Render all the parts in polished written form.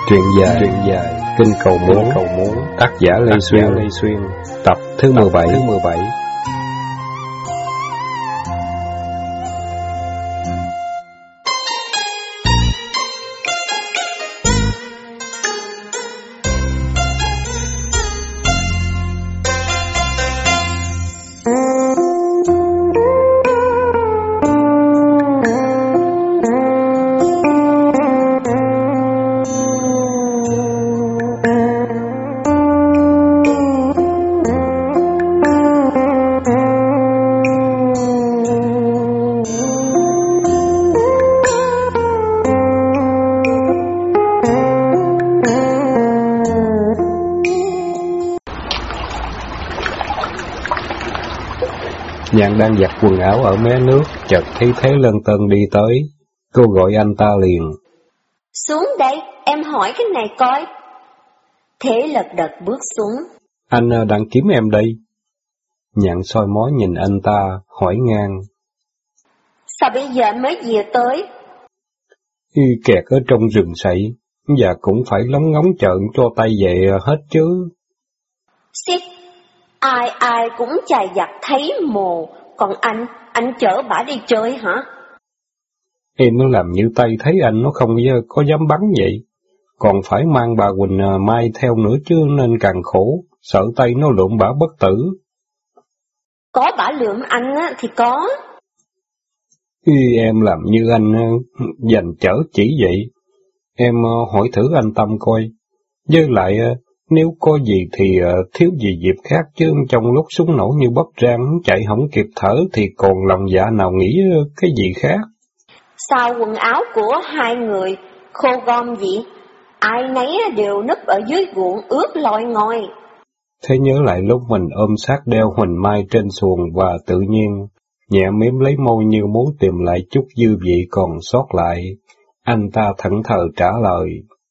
Truyện dài Kinh Cầu Muốn, tác giả Lê Xuyên, tập thứ 17. Nhạn đang giặt quần áo ở mé nước, chợt thấy Thế Lân Tân đi tới. Cô gọi anh ta liền. Xuống đây, em hỏi cái này coi. Thế lật đật bước xuống. Anh đang kiếm em đây. Nhạn soi mói nhìn anh ta, hỏi ngang. Sao bây giờ anh mới về tới? Kẹt ở trong rừng sậy, và cũng phải lóng ngóng trợn cho tay về hết chứ. Xích, ai cũng chài giặt thấy mồ, còn anh chở bả đi chơi hả? Em nó làm như tay thấy anh nó không có dám bắn vậy, còn phải mang bà Quỳnh Mai theo nữa chứ nên càng khổ, sợ tay nó lượm bả bất tử. Có bả lượm anh á thì có. Em làm như anh dành chở chỉ vậy, em hỏi thử anh Tâm coi, với lại nếu có gì thì thiếu gì dịp khác chứ trong lúc súng nổ như bắp rang chạy không kịp thở thì còn lòng dạ nào nghĩ cái gì khác. Sao quần áo của hai người khô gom gì? Ai nấy đều núp ở dưới ruộng ướt lòi ngòi. Thế nhớ lại lúc mình ôm sát đeo Huỳnh Mai trên xuồng và tự nhiên nhẹ mím lấy môi như muốn tìm lại chút dư vị còn sót lại. Anh ta thẫn thờ trả lời.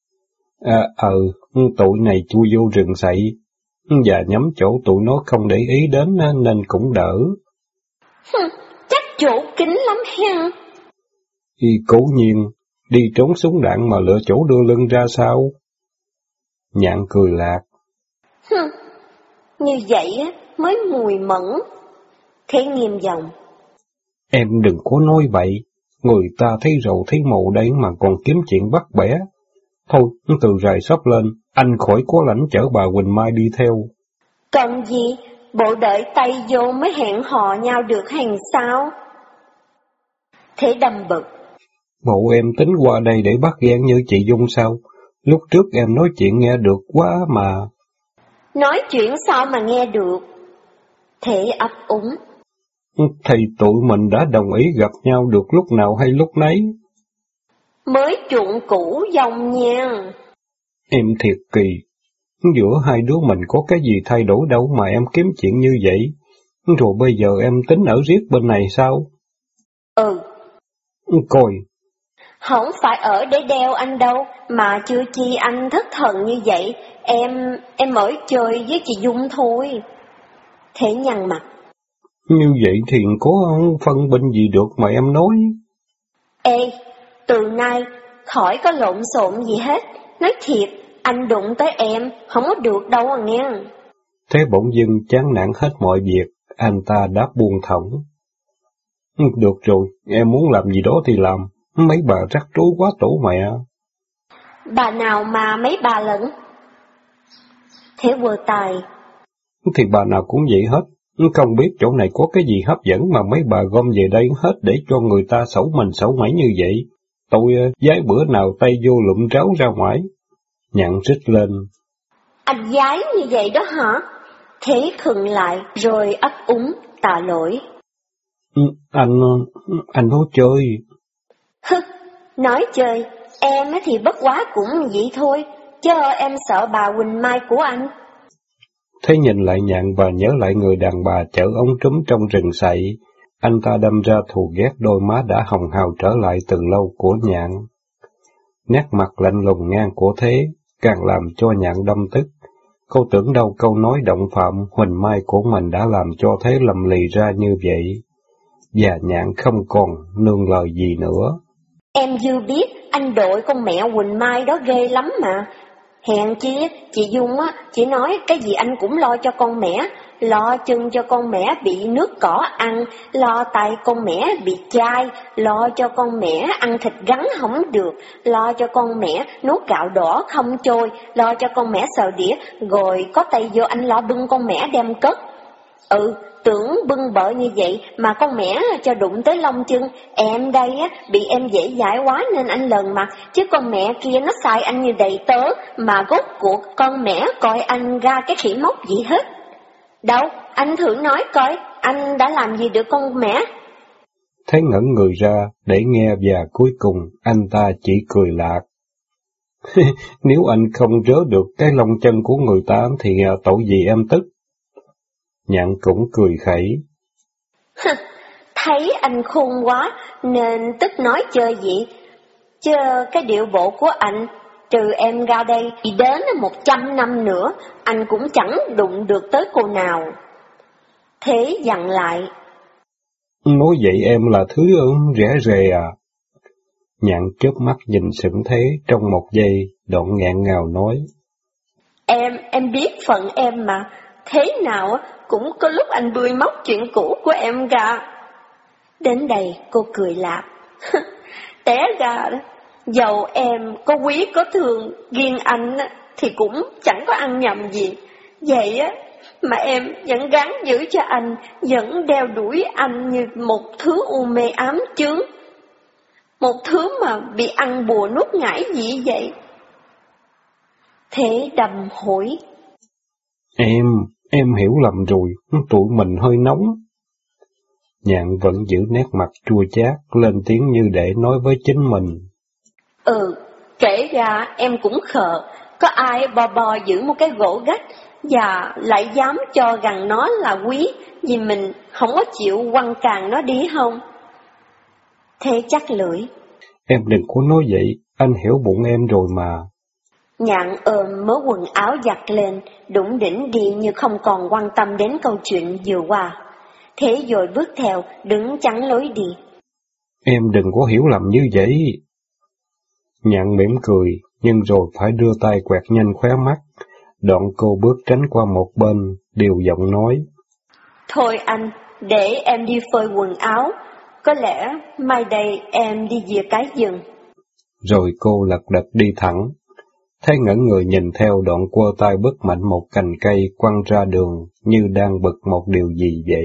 Tụi này chui vô rừng sậy, và nhắm chỗ tụi nó không để ý đến nên cũng đỡ. Chắc chỗ kín lắm ha. Cố nhiên, đi trốn súng đạn mà lựa chỗ đưa lưng ra sao? Nhạn cười lạc. Như vậy mới mùi mẫn. Thế nghiêm giọng. Em đừng có nói vậy, người ta thấy rầu thấy màu đây mà còn kiếm chuyện bắt bẻ. Thôi, từ rày sắp lên, anh khỏi có lãnh chở bà Quỳnh Mai đi theo. Cần gì, bộ đợi tay vô mới hẹn hò nhau được hàng sao? Thế đâm bực. Bộ em tính qua đây để bắt ghen như chị Dung sao? Lúc trước em nói chuyện nghe được quá mà. Nói chuyện sao mà nghe được? Thế ấp úng. Thì tụi mình đã đồng ý gặp nhau được lúc nào hay lúc nấy. Mới chuộng cũ dòng nha. Em thiệt kỳ, giữa hai đứa mình có cái gì thay đổi đâu mà em kiếm chuyện như vậy. Rồi bây giờ em tính ở riết bên này sao? Coi. Không phải ở để đeo anh đâu, mà chưa chi anh thất thần như vậy, em ở chơi với chị Dung thôi. Thế nhăn mặt. Như vậy thì có phân binh gì được mà em nói. Ê, từ nay khỏi có lộn xộn gì hết, nói thiệt, anh đụng tới em, không có được đâu à nghe. Thế bỗng dưng chán nản hết mọi việc, anh ta đáp buông thõng. Được rồi, em muốn làm gì đó thì làm, mấy bà rắc rối quá tổ mẹ. Bà nào mà mấy bà lận? Thế vừa tài. Thì bà nào cũng vậy hết, không biết chỗ này có cái gì hấp dẫn mà mấy bà gom về đây hết để cho người ta xấu mình xấu mẩy như vậy. Tôi giái bữa nào tay vô lụm ráo ra ngoài. Nhạn rít lên. Anh giái như vậy đó hả? Thế khựng lại rồi ấp úng tạ lỗi. Anh nói chơi. Nói chơi, em thì bất quá cũng vậy thôi, chứ em sợ bà Quỳnh Mai của anh. Thế nhìn lại Nhạn và nhớ lại người đàn bà chở ống trúm trong rừng sậy, anh ta đâm ra thù ghét đôi má đã hồng hào trở lại từ lâu của Nhạn. Nét mặt lạnh lùng ngang của Thế càng làm cho Nhạn đâm tức. Cô tưởng đâu câu nói động phạm Huỳnh Mai của mình đã làm cho Thế lầm lì ra như vậy, và Nhạn không còn nương lời gì nữa. Em dư biết anh đội con mẹ Quỳnh Mai đó ghê lắm mà. Hèn chi chị Dung á, chỉ nói cái gì anh cũng lo cho con mẹ, lo chân cho con mẹ bị nước cỏ ăn, lo tay con mẹ bị chai, lo cho con mẹ ăn thịt rắn không được, lo cho con mẹ nuốt gạo đỏ không trôi, lo cho con mẹ sờ đĩa, rồi có tay vô anh lo bưng con mẹ đem cất. Tưởng bưng bợ như vậy mà con mẹ cho đụng tới lông chân, em đây á bị em dễ dãi quá nên anh lờn mặt, chứ con mẹ kia nó xài anh như đầy tớ, mà rốt cuộc con mẹ coi anh ra cái khỉ mốc gì hết. Đâu, anh thử nói coi, anh đã làm gì được con mẹ? Thấy ngẩn người ra để nghe và cuối cùng anh ta chỉ cười lạc. Nếu anh không rớ được cái lông chân của người ta thì tội gì em tức. Nhạn cũng cười khẩy. Thấy anh khôn quá nên tức nói chơi vậy, chứ cái điệu bộ của anh, trừ em ra đây thì đến 100 năm nữa, anh cũng chẳng đụng được tới cô nào. Thế dặn lại. Nói vậy em là thứ rẻ rề à? Nhạn chớp mắt nhìn sững thế trong một giây, đoạn ngạn ngào nói. Em biết phận em mà, thế nào cũng có lúc anh bươi móc chuyện cũ của em ra. Đến đây cô cười lạp. Té ra đó, dầu em có quý có thương, riêng anh thì cũng chẳng có ăn nhầm gì. Vậy á, mà em vẫn gắng giữ cho anh, vẫn đeo đuổi anh như một thứ u mê ám chướng. Một thứ mà bị ăn bùa nuốt ngải gì vậy? Thế đầm hỏi. Em hiểu lầm rồi, tụi mình hơi nóng. Nhạn vẫn giữ nét mặt chua chát, lên tiếng như để nói với chính mình. Kể ra em cũng khờ, có ai bò giữ một cái gỗ gách và lại dám cho rằng nó là quý vì mình không có chịu quăng càng nó đi không? Thế chắc lưỡi. Em đừng có nói vậy, anh hiểu bụng em rồi mà. Nhạn ôm mớ quần áo giặt lên, đủng đỉnh đi như không còn quan tâm đến câu chuyện vừa qua. Thế rồi bước theo, đứng chắn lối đi. Em đừng có hiểu lầm như vậy. Nhạn mỉm cười, nhưng rồi phải đưa tay quẹt nhanh khóe mắt. Đoạn cô bước tránh qua một bên, điều giọng nói. Thôi anh, để em đi phơi quần áo. Có lẽ mai đây em đi về cái giường. Rồi cô lật đật đi thẳng. Thấy ngẩn người nhìn theo, đoạn quơ tay bứt mạnh một cành cây quăng ra đường như đang bực một điều gì vậy.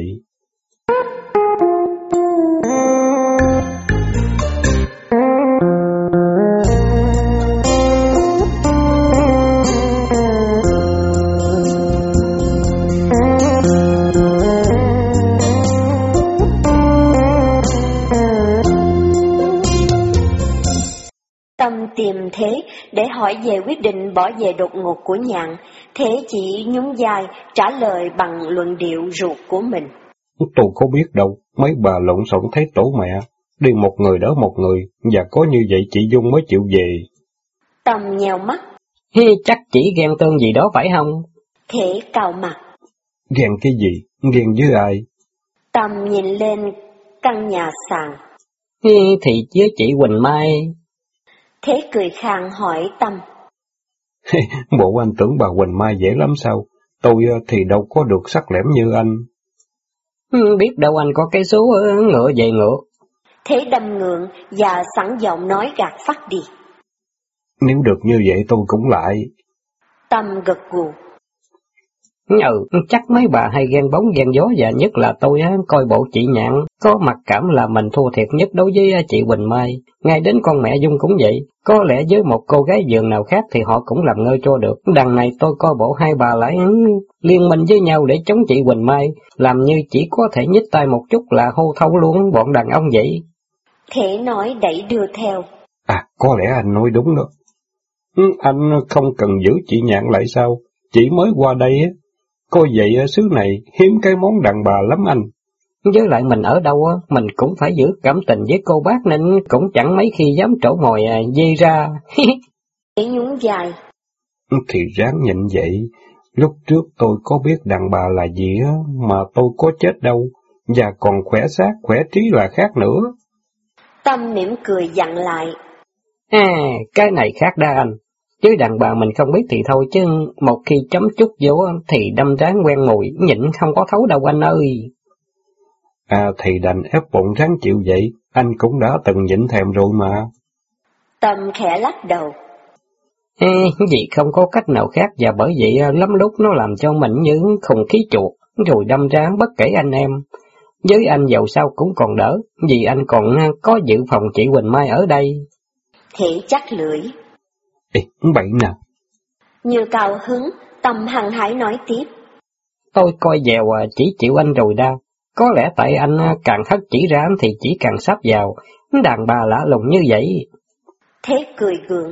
Tâm tìm Thế để hỏi về quyết định bỏ về đột ngột của Nhạn. Thế chỉ nhún vai trả lời bằng luận điệu ruột của mình. Tôi có biết đâu, mấy bà lộn xộn thấy tổ mẹ, đi một người đỡ một người, và có như vậy chị Dung mới chịu về. Tâm nhèo mắt. Chắc chỉ ghen tương gì đó phải không? Thế cau mặt. Ghen cái gì? Ghen với ai? Tâm nhìn lên căn nhà sàn. Thì với chị Quỳnh Mai. Thế cười khang hỏi Tâm. Bộ anh tưởng bà Quỳnh Mai dễ lắm sao? Tôi thì đâu có được sắc lẻm như anh. Biết đâu anh có cái số ngựa về ngựa. Thế đâm ngượng và sẵn giọng nói gạt phắt đi. Nếu được như vậy tôi cũng lại. Tâm gật gù. Chắc mấy bà hay ghen bóng ghen gió, và nhất là tôi coi bộ chị Nhạn có mặc cảm là mình thua thiệt nhất đối với chị Quỳnh Mai. Ngay đến con mẹ Dung cũng vậy, có lẽ với một cô gái giường nào khác thì họ cũng làm ngơ cho được. Đằng này tôi coi bộ hai bà lại liên minh với nhau để chống chị Quỳnh Mai, làm như chỉ có thể nhích tay một chút là hô thấu luôn bọn đàn ông vậy. Thế nói đẩy đưa theo. Có lẽ anh nói đúng đó. Anh không cần giữ chị Nhạn lại sao? Chị mới qua đây á. Coi vậy xứ này hiếm cái món đàn bà lắm anh. Với lại mình ở đâu mình cũng phải giữ cảm tình với cô bác nên cũng chẳng mấy khi dám trổ mồi dê ra. Để nhún dài. Thì ráng nhịn vậy. Lúc trước tôi có biết đàn bà là gì á, mà tôi có chết đâu, và còn khỏe xác khỏe trí là khác nữa. Tâm mỉm cười dặn lại. Cái này khác đa anh. Chứ đàn bà mình không biết thì thôi, chứ một khi chấm chút vô thì đâm ráng quen mùi, nhịn không có thấu đâu anh ơi. Thì đành ép bụng ráng chịu vậy, anh cũng đã từng nhịn thèm rồi mà. Tâm khẽ lắc đầu. Vì không có cách nào khác, và bởi vậy lắm lúc nó làm cho mình như khùng khí chuột, rồi đâm ra bất kể anh em. Với anh dầu sao cũng còn đỡ, vì anh còn có dự phòng chị Quỳnh Mai ở đây. Thể chắc lưỡi. Bậy nè. Như cao hứng, Tâm hăng hái nói tiếp. Tôi coi dèo chỉ chịu anh rồi đa. Có lẽ tại anh càng hất chỉ ra thì chỉ càng sắp vào. Đàn bà lạ lùng như vậy. Thế cười gượng.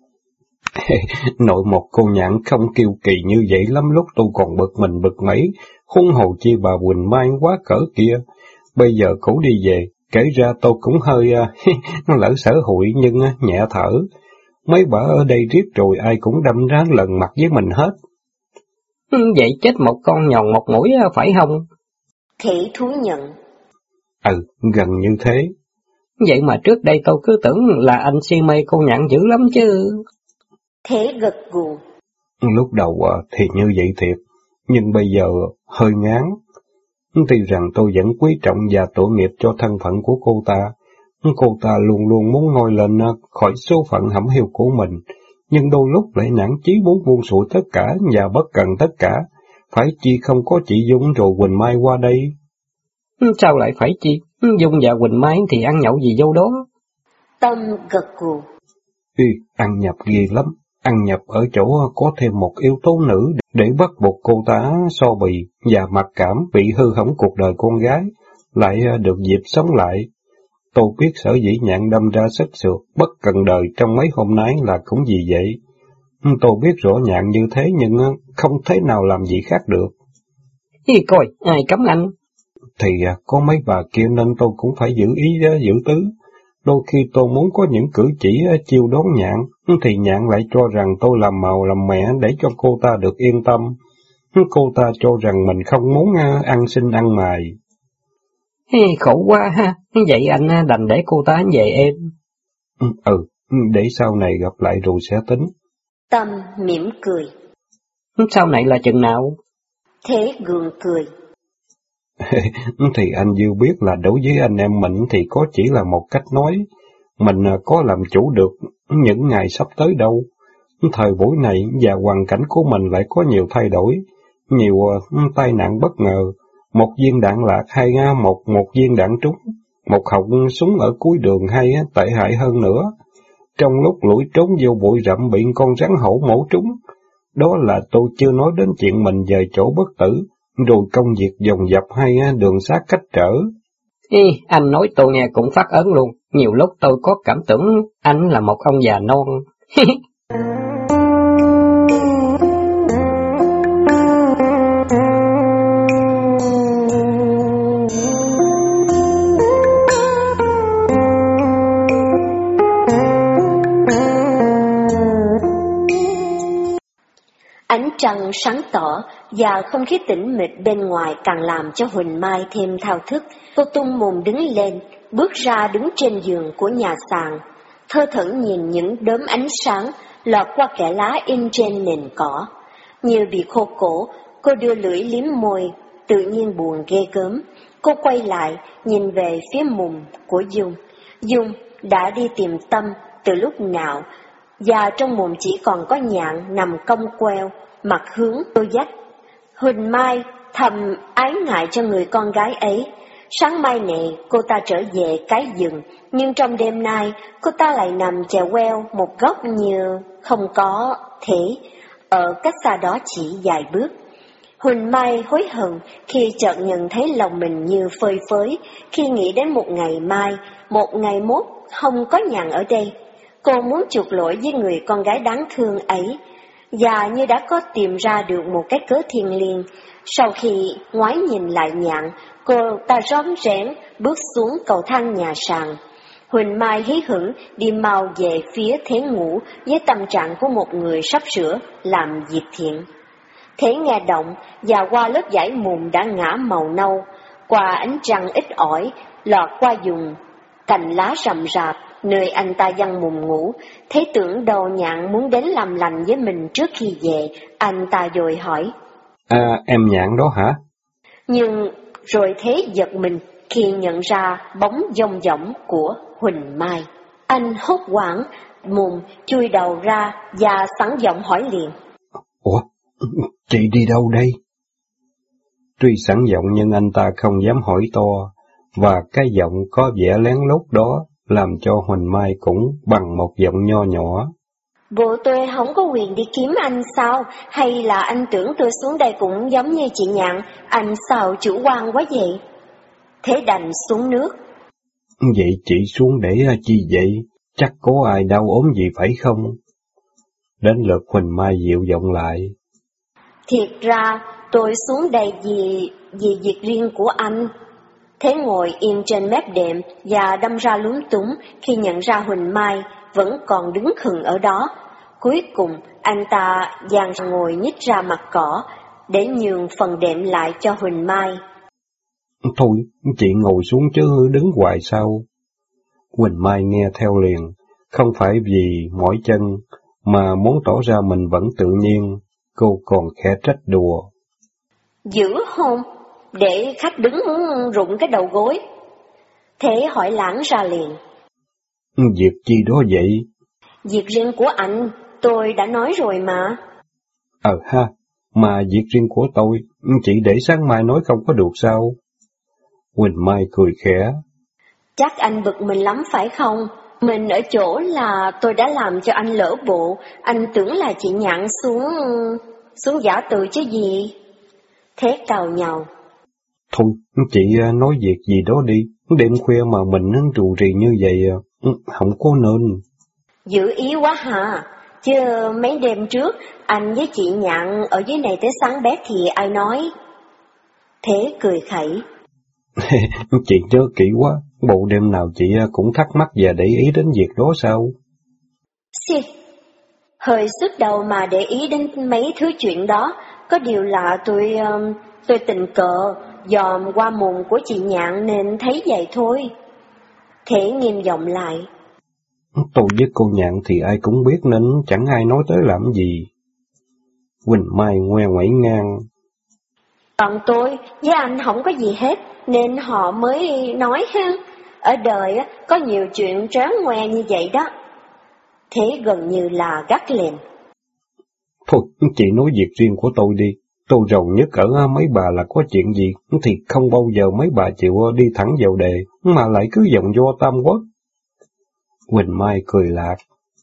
Nội một cô nhạn không kiêu kỳ như vậy lắm lúc tôi còn bực mình bực mấy, huống hồ chi bà Quỳnh Mai quá cỡ kia. Bây giờ cổ đi về, kể ra tôi cũng hơi lỡ sở hụi nhưng nhẹ thở. Mấy bà ở đây riết rồi ai cũng đâm ra lần mặt với mình hết. Vậy chết một con nhòn một mũi phải không? Thể thú nhận. Gần như thế. Vậy mà trước đây tôi cứ tưởng là anh si mê cô nhạn dữ lắm chứ. Thế gật gù. Lúc đầu thì như vậy thiệt, nhưng bây giờ hơi ngán. Tuy rằng tôi vẫn quý trọng và tội nghiệp cho thân phận của cô ta. Cô ta luôn luôn muốn ngoi lên khỏi số phận hẩm hiu của mình, nhưng đôi lúc lại nản chí muốn buông xuôi tất cả và bất cần tất cả. Phải chi không có chị Dung rồi Quỳnh Mai qua đây? Sao lại phải chi? Dung và Quỳnh Mai thì ăn nhậu gì vô đó? Tâm gật gù. Ăn nhập ghê lắm. Ăn nhập ở chỗ có thêm một yếu tố nữ để bắt buộc cô ta so bì và mặc cảm bị hư hỏng cuộc đời con gái, lại được dịp sống lại. Tôi biết sở dĩ nhạn đâm ra sức sượt bất cần đời trong mấy hôm nay là cũng vì vậy. Tôi biết rõ nhạn như thế nhưng không thể nào làm gì khác được. Coi, ai cấm anh? Thì có mấy bà kia nên tôi cũng phải giữ ý giữ tứ. Đôi khi tôi muốn có những cử chỉ chiêu đón nhạn, thì nhạn lại cho rằng tôi làm màu làm mẹ để cho cô ta được yên tâm. Cô ta cho rằng mình không muốn ăn xin ăn mài. Khổ quá ha, vậy anh đành để cô ta về em. Để sau này gặp lại rồi sẽ tính. Tâm mỉm cười. Sau này là chừng nào? Thế gượng cười. Thì anh Diêu biết là đối với anh em mình thì có chỉ là một cách nói. Mình có làm chủ được những ngày sắp tới đâu. Thời buổi này và hoàn cảnh của mình lại có nhiều thay đổi, nhiều tai nạn bất ngờ. Một viên đạn lạc hay một viên đạn trúng, một họng súng ở cuối đường hay tệ hại hơn nữa. Trong lúc lủi trốn vô bụi rậm bị con rắn hổ mổ trúng. Đó là tôi chưa nói đến chuyện mình về chỗ bất tử, rồi công việc dồn dập hay đường xá cách trở. Anh nói tôi nghe cũng phát ớn luôn. Nhiều lúc tôi có cảm tưởng anh là một ông già non. Ánh trăng sáng tỏ và không khí tĩnh mịch bên ngoài càng làm cho Huỳnh Mai thêm thao thức. Cô tung mồm đứng lên, bước ra đứng trên giường của nhà sàn, thơ thẩn nhìn những đốm ánh sáng lọt qua kẽ lá in trên nền cỏ. Như bị khô cổ, cô đưa lưỡi liếm môi, tự nhiên buồn ghê gớm. Cô quay lại, nhìn về phía mùng của Dung. Dung đã đi tìm Tâm từ lúc nào, và trong mồm chỉ còn có nhạn nằm cong queo, mặt hướng đôi dách. Huỳnh Mai thầm ái ngại cho người con gái ấy. Sáng mai này cô ta trở về cái rừng, nhưng trong đêm nay cô ta lại nằm chèo queo một góc như không có thể, ở cách xa đó chỉ vài bước. Huỳnh Mai hối hận khi chợt nhận thấy lòng mình như phơi phới, khi nghĩ đến một ngày mai, một ngày mốt không có nhạn ở đây. Cô muốn chuộc lỗi với người con gái đáng thương ấy, và như đã có tìm ra được một cái cớ thiêng liêng. Sau khi ngoái nhìn lại nhạn, cô ta rón rén bước xuống cầu thang nhà sàn. Huỳnh Mai hí hửng đi mau về phía Thế ngủ với tâm trạng của một người sắp sửa làm việc thiện. Thế nghe động và qua lớp vải mùng đã ngã màu nâu, qua ánh trăng ít ỏi lọt qua vùng cành lá rậm rạp, nơi anh ta giăng mùng ngủ. Thấy tưởng đầu Nhạn muốn đến làm lành với mình trước khi về, anh ta vội hỏi. Em Nhạn đó hả? Nhưng rồi thế giật mình khi nhận ra bóng dong dỏng của Huỳnh Mai. Anh hốt hoảng, mồm chui đầu ra và sẵn giọng hỏi liền. Ủa, chị đi đâu đây? Tuy sẵn giọng nhưng anh ta không dám hỏi to, và cái giọng có vẻ lén lút đó làm cho Huỳnh Mai cũng bằng một giọng nho nhỏ. Bộ tôi không có quyền đi kiếm anh sao? Hay là anh tưởng tôi xuống đây cũng giống như chị Nhạn, anh sao chủ quan quá vậy? Thế đành xuống nước. Vậy chị xuống để chi vậy? Chắc có ai đau ốm gì phải không? Đến lượt Huỳnh Mai dịu giọng lại. Thiệt ra tôi xuống đây vì việc riêng của anh. Thế ngồi yên trên mép đệm và đâm ra lúng túng khi nhận ra Huỳnh Mai vẫn còn đứng khựng ở đó. Cuối cùng anh ta dàn ngồi nhích ra mặt cỏ để nhường phần đệm lại cho Huỳnh Mai. Thôi, chị ngồi xuống chứ đứng hoài sao? Huỳnh Mai nghe theo liền, không phải vì mỏi chân, mà muốn tỏ ra mình vẫn tự nhiên, cô còn khẽ trách đùa. Dữ không? Để khách đứng rụng cái đầu gối. Thế hỏi lãng ra liền. Việc chi đó vậy? Việc riêng của anh, tôi đã nói rồi mà. Ha, mà việc riêng của tôi, chị để sáng mai nói không có được sao? Huỳnh Mai cười khẽ. Chắc anh bực mình lắm phải không? Mình ở chỗ là tôi đã làm cho anh lỡ bộ, anh tưởng là chị Nhạn xuống giả từ chứ gì. Thế càu nhàu. Thôi, chị nói việc gì đó đi, đêm khuya mà mình rù rì như vậy, không có nên. Dữ ý quá hả? Chứ mấy đêm trước, anh với chị Nhạn ở dưới này tới sáng bét thì ai nói? Thế cười khẩy. Chị nhớ kỹ quá, bộ đêm nào chị cũng thắc mắc và để ý đến việc đó sao? Xì, hơi sức đầu mà để ý đến mấy thứ chuyện đó, có điều là tôi tình cờ dòm qua mùng của chị Nhạn nên thấy vậy thôi. Thế nghiêm giọng lại. Tôi với cô Nhạn thì ai cũng biết nên chẳng ai nói tới làm gì. Huỳnh Mai ngoe ngoẩy ngang. Còn tôi với anh không có gì hết, nên họ mới nói ha. Ở đời có nhiều chuyện tráng ngoe như vậy đó. Thế gần như là gắt lên. Thôi, chị nói việc riêng của tôi đi. Tôi rầu nhất ở mấy bà là có chuyện gì, thì không bao giờ mấy bà chịu đi thẳng vào đề, mà lại cứ vòng vo tam quốc. Huỳnh Mai cười lạc.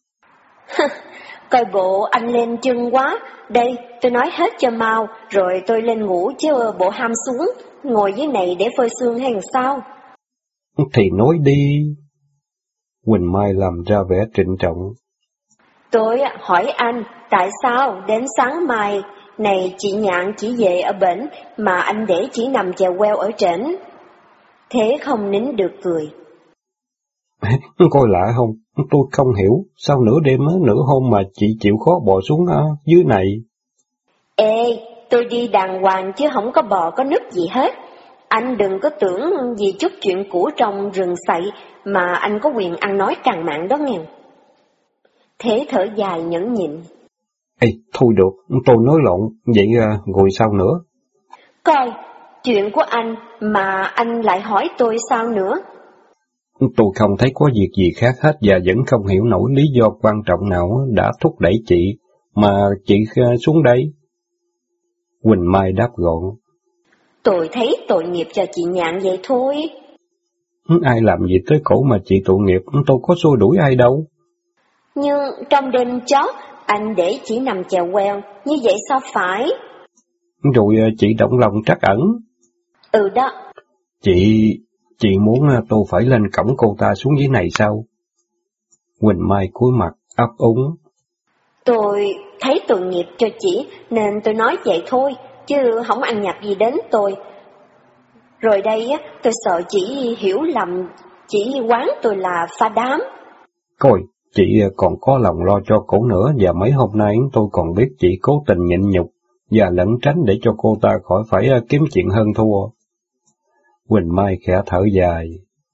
Coi bộ anh lên chân quá. Đây, tôi nói hết cho mau, rồi tôi lên ngủ chứ bộ ham xuống, ngồi dưới này để phơi sương hay sao? Thì nói đi. Huỳnh Mai làm ra vẻ trịnh trọng. Tôi hỏi anh, tại sao đến sáng mai này chị Nhạn chỉ về ở bển mà anh để chỉ nằm chèo queo ở trển? Thế không nín được cười. Coi lạ không? Tôi không hiểu, sao nửa đêm nửa hôm mà chị chịu khó bò xuống dưới này? Ê, tôi đi đàng hoàng chứ không có bò có núp gì hết. Anh đừng có tưởng vì chút chuyện cũ trong rừng sậy mà anh có quyền ăn nói cằn mạng đó nghe. Thế thở dài nhẫn nhịn. Ê, thôi được, tôi nói lộn, vậy rồi sao nữa? Coi, chuyện của anh mà anh lại hỏi tôi sao nữa? Tôi không thấy có việc gì khác hết và vẫn không hiểu nổi lý do quan trọng nào đã thúc đẩy chị, mà chị xuống đây. Huỳnh Mai đáp gọn. Tôi thấy tội nghiệp cho chị Nhạn vậy thôi. Ai làm gì tới cổ mà chị tội nghiệp, tôi có xua đuổi ai đâu. Nhưng trong đêm chót, anh để chị nằm chèo queo, như vậy sao phải? Rồi chị động lòng trắc ẩn. Ừ đó. Chị muốn tôi phải lên cổng cô ta xuống dưới này sao? Huỳnh Mai cúi mặt, ấp úng. Tôi thấy tội nghiệp cho chị, nên tôi nói vậy thôi, chứ không ăn nhập gì đến tôi. Rồi đây tôi sợ chị hiểu lầm, chị quán tôi là pha đám. Coi, chị còn có lòng lo cho cổ nữa, và mấy hôm nay tôi còn biết chị cố tình nhịn nhục và lẩn tránh để cho cô ta khỏi phải kiếm chuyện hơn thua. Huỳnh Mai khẽ thở dài.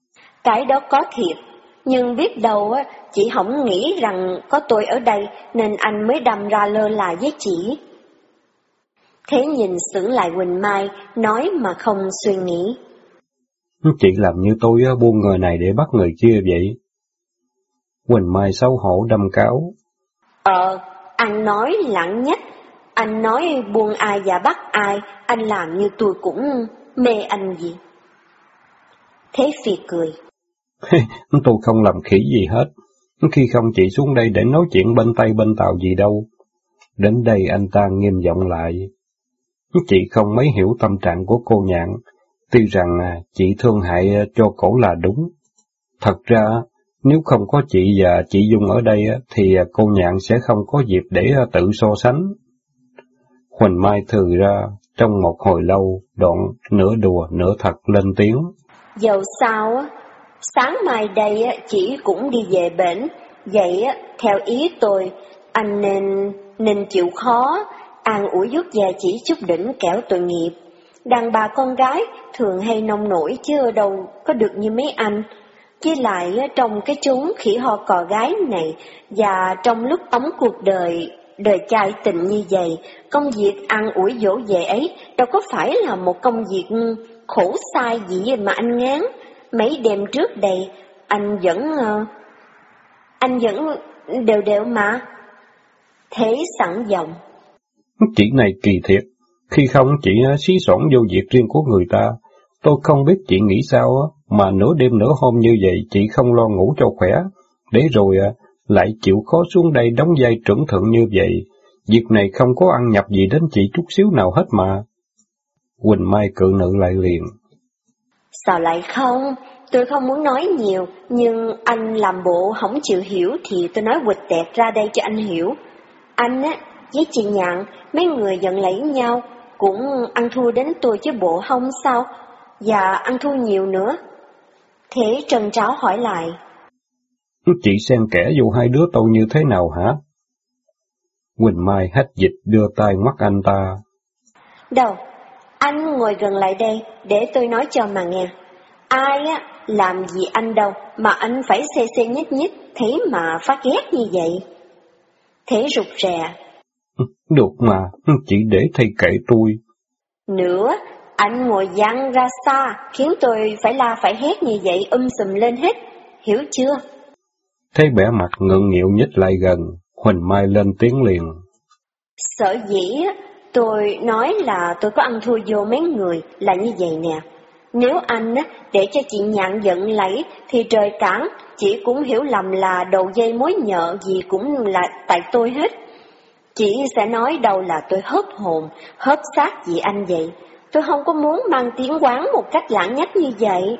Cái đó có thiệt, nhưng biết đâu chị không nghĩ rằng có tôi ở đây nên anh mới đâm ra lơ là với chị. Thế nhìn xưởng lại Quỳnh Mai, nói mà không suy nghĩ. Chị làm như tôi buông người này để bắt người kia vậy. Quỳnh Mai xấu hổ đâm cáo. Anh nói lặng nhất, anh nói buông ai và bắt ai, anh làm như tôi cũng mê anh gì. Thế Phi cười. Tôi không làm khỉ gì hết, khi không chị xuống đây để nói chuyện bên Tây bên Tàu gì đâu. Đến đây anh ta nghiêm giọng lại. Chị không mấy hiểu tâm trạng của cô Nhạn, tuy rằng chị thương hại cho cổ là đúng. Thật ra, nếu không có chị và chị Dung ở đây thì cô Nhạn sẽ không có dịp để tự so sánh. Huỳnh Mai thừ ra, trong một hồi lâu, đoạn nửa đùa nửa thật lên tiếng. Dẫu sao, sáng mai đây chị cũng đi về bển, vậy theo ý tôi, anh nên chịu khó, an ủi vuốt về chỉ chút đỉnh kẻo tội nghiệp. Đàn bà con gái thường hay nông nổi chứ đâu có được như mấy anh. Với lại trong cái chốn khỉ ho cò gái này và trong lúc ống cuộc đời trai tình như vậy, công việc ăn ủi dỗ về ấy đâu có phải là một công việc khổ sai gì mà anh ngán. Mấy đêm trước đây anh vẫn đều mà. Thế sẵn giọng. Chị này kỳ thiệt, khi không chị xí xỏn vô việc riêng của người ta. Tôi không biết chị nghĩ sao mà nửa đêm nửa hôm như vậy chị không lo ngủ cho khỏe, để rồi lại chịu khó xuống đây đóng vai trưởng thượng như vậy. Việc này không có ăn nhập gì đến chị chút xíu nào hết mà. Quỳnh Mai cự nữ lại liền. Sao lại không? Tôi không muốn nói nhiều, nhưng anh làm bộ không chịu hiểu thì tôi nói quịch tẹt ra đây cho anh hiểu. Anh với chị Nhạn, mấy người giận lẫy nhau, cũng ăn thua đến tôi chứ bộ không sao, và ăn thua nhiều nữa. Thế Trân Tráo hỏi lại. Chị xen kẽ vô hai đứa tôi như thế nào hả? Quỳnh Mai hách dịch đưa tay ngoắt anh ta. Đâu, anh ngồi gần lại đây để tôi nói cho mà nghe. Ai làm gì anh đâu mà anh phải xê nhích nhích, thế mà phát ghét như vậy. Thế rụt rè. Được mà, chị để thầy kệ tôi. Nữa, anh ngồi dang ra xa, khiến tôi phải la phải hét như vậy sùm lên hết, hiểu chưa? Thấy bẻ mặt ngượng nghịu nhích lại gần, Huỳnh Mai lên tiếng liền. Sở dĩ tôi nói là tôi có ăn thua vô mấy người là như vậy nè. Nếu anh để cho chị Nhạn giận lẫy thì trời cản, chị cũng hiểu lầm là đầu dây mối nhợ gì cũng là tại tôi hết. Chị sẽ nói đâu là tôi hớp hồn, hớp xác vì anh vậy. Tôi không có muốn mang tiếng quán một cách lãng nhách như vậy.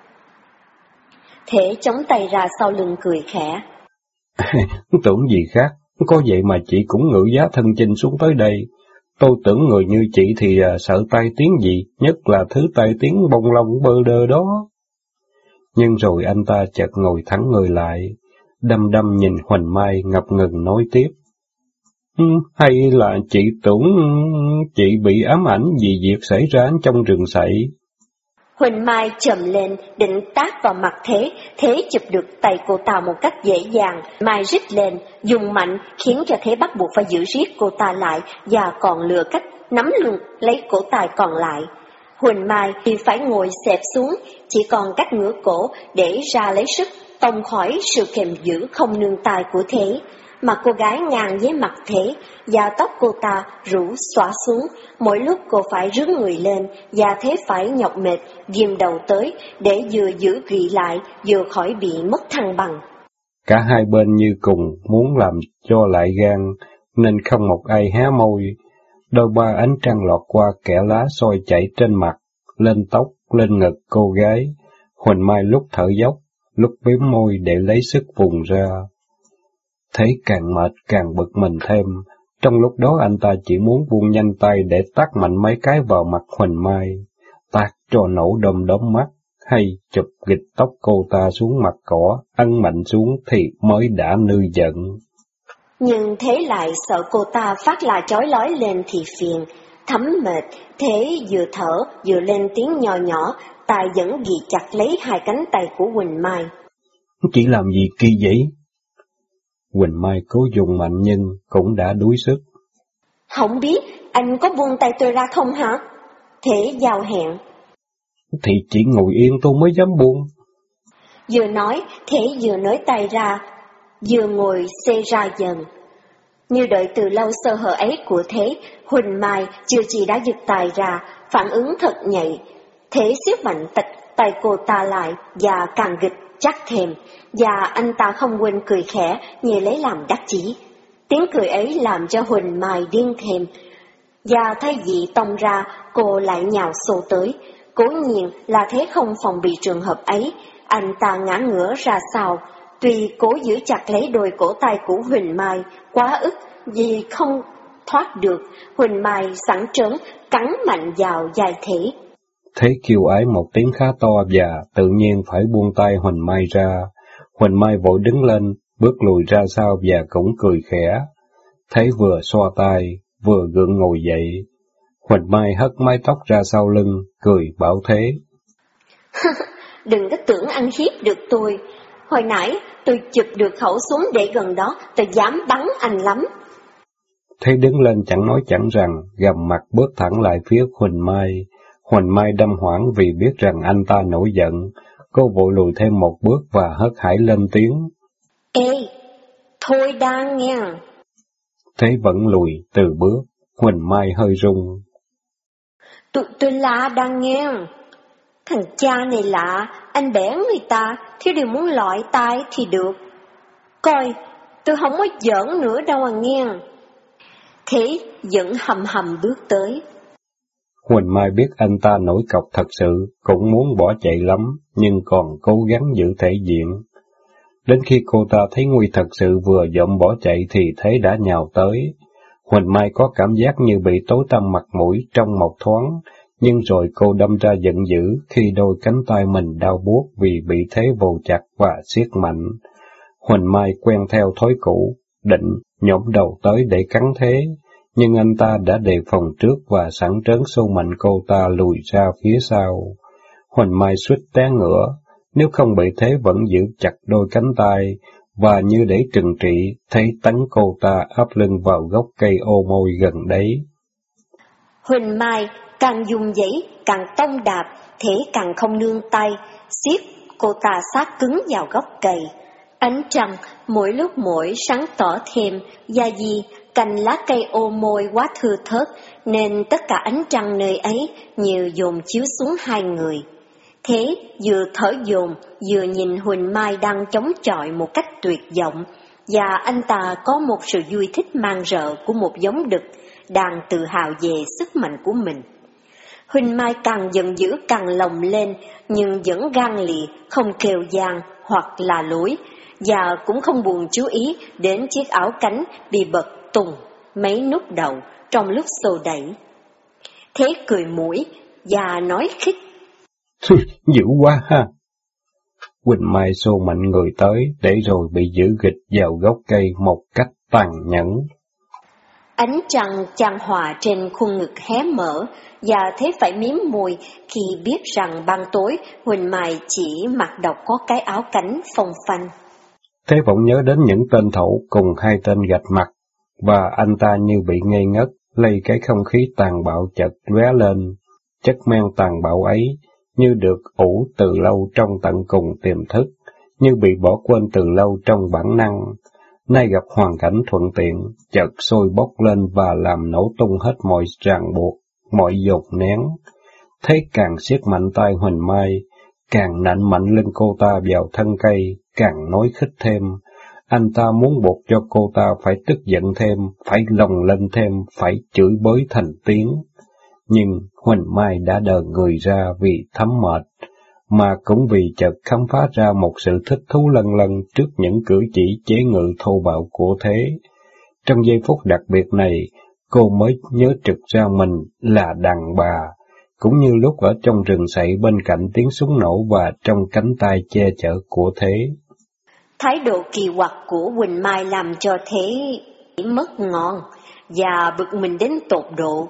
Thế chống tay ra sau lưng cười khẽ. Tưởng gì khác, có vậy mà chị cũng ngự giá thân chinh xuống tới đây. Tôi tưởng người như chị thì sợ tai tiếng gì, nhất là thứ tai tiếng bông lông bơ đơ đó. Nhưng rồi anh ta chợt ngồi thẳng người lại, đăm đăm nhìn Huỳnh Mai ngập ngừng nói tiếp. Hay là chị tưởng chị bị ám ảnh vì việc xảy ra trong rừng sậy? Huỳnh Mai trầm lên, định tát vào mặt Thế chụp được tay cô ta một cách dễ dàng. Mai rít lên, dùng mạnh, khiến cho Thế bắt buộc phải giữ riết cô ta lại, và còn lừa cách nắm luôn lấy cổ tay còn lại. Huỳnh Mai thì phải ngồi xẹp xuống, chỉ còn cách ngửa cổ để ra lấy sức, tông khỏi sự kềm giữ không nương tay của Thế. Mặt cô gái ngang với mặt Thế, và tóc cô ta rủ xõa xuống, mỗi lúc cô phải rướn người lên, và Thế phải nhọc mệt, ghim đầu tới, để vừa giữ ghi lại, vừa khỏi bị mất thăng bằng. Cả hai bên như cùng muốn làm cho lại gan, nên không một ai hé môi. Đôi ba ánh trăng lọt qua kẽ lá soi chảy trên mặt, lên tóc, lên ngực cô gái. Huỳnh Mai lúc thở dốc, lúc biếm môi để lấy sức vùng ra. Thế càng mệt càng bực mình thêm, trong lúc đó anh ta chỉ muốn buông nhanh tay để tát mạnh mấy cái vào mặt Huỳnh Mai, tát cho nổ đom đóm mắt, hay chụp gịch tóc cô ta xuống mặt cỏ, ấn mạnh xuống thì mới đã nư giận. Nhưng Thế lại sợ cô ta phát là chói lói lên thì phiền, thấm mệt, Thế vừa thở vừa lên tiếng nhỏ nhỏ, Tài vẫn ghi chặt lấy hai cánh tay của Huỳnh Mai. Chị làm gì kỳ vậy? Huỳnh Mai cố dùng mạnh nhưng cũng đã đuối sức. Không biết, anh có buông tay tôi ra không hả? Thế giao hẹn. Thì chị ngồi yên tôi mới dám buông. Vừa nói, Thế vừa nới tay ra, vừa ngồi xê ra dần. Như đợi từ lâu sơ hở ấy của Thế, Huỳnh Mai chưa chỉ đã giật tay ra, phản ứng thật nhạy. Thế siết mạnh tay cô ta lại và càng gịch chắc thêm, và anh ta không quên cười khẽ như lấy làm đắc chí. Tiếng cười ấy làm cho Huỳnh Mai điên thêm, và thay vì tông ra, cô lại nhào xô tới. Cố nhiên là Thế không phòng bị trường hợp ấy, anh ta ngã ngửa ra sau, tuy cố giữ chặt lấy đôi cổ tay của Huỳnh Mai, quá ức vì không thoát được. Huỳnh Mai sẵn trớn cắn mạnh vào vai Thế. Thế kêu ái một tiếng khá to và tự nhiên phải buông tay Huỳnh Mai ra. Huỳnh Mai vội đứng lên, bước lùi ra sau và cũng cười khẽ. Thế vừa xoa tay, vừa gượng ngồi dậy. Huỳnh Mai hất mái tóc ra sau lưng, cười bảo Thế. Đừng có tưởng ăn hiếp được tôi. Hồi nãy tôi chụp được khẩu súng để gần đó, tôi dám bắn anh lắm. Thế đứng lên chẳng nói chẳng rằng, gầm mặt bước thẳng lại phía Huỳnh Mai. Huỳnh Mai đâm hoảng vì biết rằng anh ta nổi giận. Cô vội lùi thêm một bước và hớt hải lên tiếng. Ê, thôi đang nghe. Thế vẫn lùi từ bước. Huỳnh Mai hơi run. Tôi lạ đang nghe. Thằng cha này lạ, anh bẻ người ta, thiếu điều muốn lọi tai thì được. Coi, tôi không có giỡn nữa đâu à nghe. Thế vẫn hầm hầm bước tới. Huỳnh Mai biết anh ta nổi cọc thật sự, cũng muốn bỏ chạy lắm, nhưng còn cố gắng giữ thể diện. Đến khi cô ta thấy nguy thật sự vừa dậm bỏ chạy thì Thế đã nhào tới. Huỳnh Mai có cảm giác như bị tối tăm mặt mũi trong một thoáng, nhưng rồi cô đâm ra giận dữ khi đôi cánh tay mình đau buốt vì bị Thế vồ chặt và siết mạnh. Huỳnh Mai quen theo thói cũ, định nhổm đầu tới để cắn Thế, nhưng anh ta đã đề phòng trước và sẵn trớn xô mạnh cô ta lùi ra phía sau. Huỳnh Mai suýt té ngửa, nếu không bị Thế vẫn giữ chặt đôi cánh tay, và như để trừng trị, Thế tấn cô ta áp lưng vào gốc cây ô môi gần đấy. Huỳnh Mai càng dùng dãy, càng tông đạp, Thế càng không nương tay, siết cô ta sát cứng vào gốc cây. Ánh trăng mỗi lúc mỗi sáng tỏ thêm, và vì cành lá cây ô môi quá thưa thớt, nên tất cả ánh trăng nơi ấy như dồn chiếu xuống hai người. Thế vừa thở dồn, vừa nhìn Huỳnh Mai đang chống chọi một cách tuyệt vọng, và anh ta có một sự vui thích man rợ của một giống đực đang tự hào về sức mạnh của mình. Huỳnh Mai càng giận dữ càng lồng lên, nhưng vẫn gan lì, không kêu gian hoặc là lối, và cũng không buồn chú ý đến chiếc áo cánh bị bật tung mấy nút đầu trong lúc xô đẩy. Thế cười mũi và nói khích. Dữ quá ha! Huỳnh Mai xô mạnh người tới, để rồi bị giữ gịch vào gốc cây một cách tàn nhẫn. Ánh trăng chan hòa trên khuôn ngực hé mở, và Thế phải miếm môi khi biết rằng ban tối Huỳnh Mai chỉ mặc độc có cái áo cánh phồng phanh. Thế bỗng nhớ đến những tên thổ cùng hai tên gạch mặt, và anh ta như bị ngây ngất, lây cái không khí tàn bạo chợt lóe lên. Chất men tàn bạo ấy như được ủ từ lâu trong tận cùng tiềm thức, như bị bỏ quên từ lâu trong bản năng. Nay gặp hoàn cảnh thuận tiện, chợt sôi bốc lên và làm nổ tung hết mọi ràng buộc, mọi dồn nén. Thế càng siết mạnh tay Huỳnh Mai, càng nạnh mạnh lưng cô ta vào thân cây, càng nói khích thêm. Anh ta muốn buộc cho cô ta phải tức giận thêm, phải lồng lên thêm, phải chửi bới thành tiếng. Nhưng Huỳnh Mai đã đờ người ra vì thấm mệt, mà cũng vì chợt khám phá ra một sự thích thú lân lân trước những cử chỉ chế ngự thô bạo của Thế. Trong giây phút đặc biệt này, cô mới nhớ trực ra mình là đàn bà, cũng như lúc ở trong rừng sậy bên cạnh tiếng súng nổ và trong cánh tay che chở của Thế. Thái độ kỳ quặc của Huỳnh Mai làm cho Thế mất ngon và bực mình đến tột độ,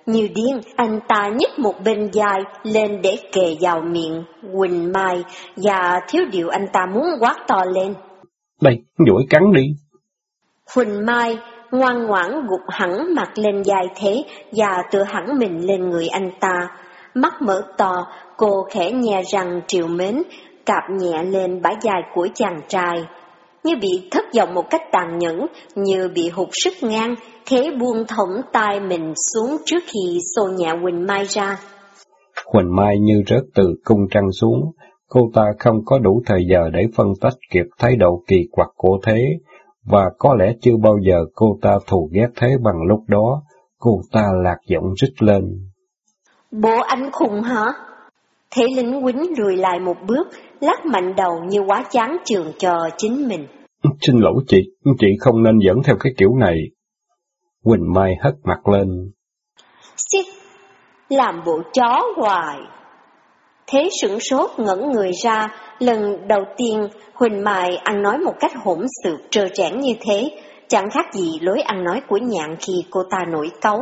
Như điên, anh ta nhấc một bên vai lên để kề vào miệng Quỳnh Mai, và thiếu điều anh ta muốn quát to lên. Đây, dỗi cắn đi. Quỳnh Mai ngoan ngoãn gục hẳn mặt lên vai thế và tựa hẳn mình lên người anh ta. Mắt mở to, cô khẽ nhe răng trìu mến, cạp nhẹ lên bả vai của chàng trai. Như bị thất vọng một cách tàn nhẫn, như bị hụt sức ngang, khẽ buông thõng tay mình xuống trước khi xô nhẹ Quỳnh Mai ra. Quỳnh Mai như rớt từ cung trăng xuống, cô ta không có đủ thời giờ để phân tách kịp thái độ kỳ quặc của Thế, và có lẽ chưa bao giờ cô ta thù ghét Thế bằng lúc đó. Cô ta lạc giọng rít lên. Bộ anh khùng hả? Thế lính quýnh lùi lại một bước, lắc mạnh đầu như quá chán trường cho chính mình. Xin lỗi chị không nên dẫn theo cái kiểu này. Quỳnh Mai hất mặt lên. Xích, làm bộ chó hoài. Thế sửng sốt ngẩn người ra, lần đầu tiên Huỳnh Mai ăn nói một cách hỗn xược trơ trẽn như thế, chẳng khác gì lối ăn nói của Nhạn khi cô ta nổi cáu.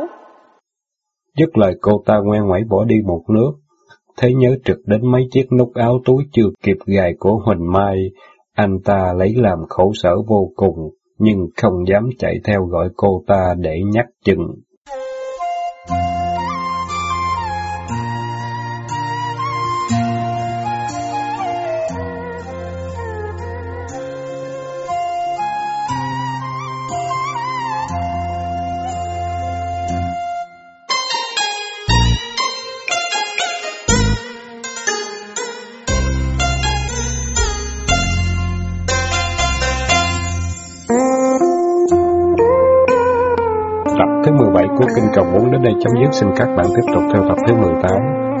Dứt lời cô ta ngoe ngoẩy bỏ đi một nước. Thế nhớ trực đến mấy chiếc nút áo túi chưa kịp gài của Huỳnh Mai, anh ta lấy làm khổ sở vô cùng, nhưng không dám chạy theo gọi cô ta để nhắc chừng. Tập thứ 17 của Kinh Cầu Muốn đến đây chấm dứt. Xin các bạn tiếp tục theo tập thứ 18.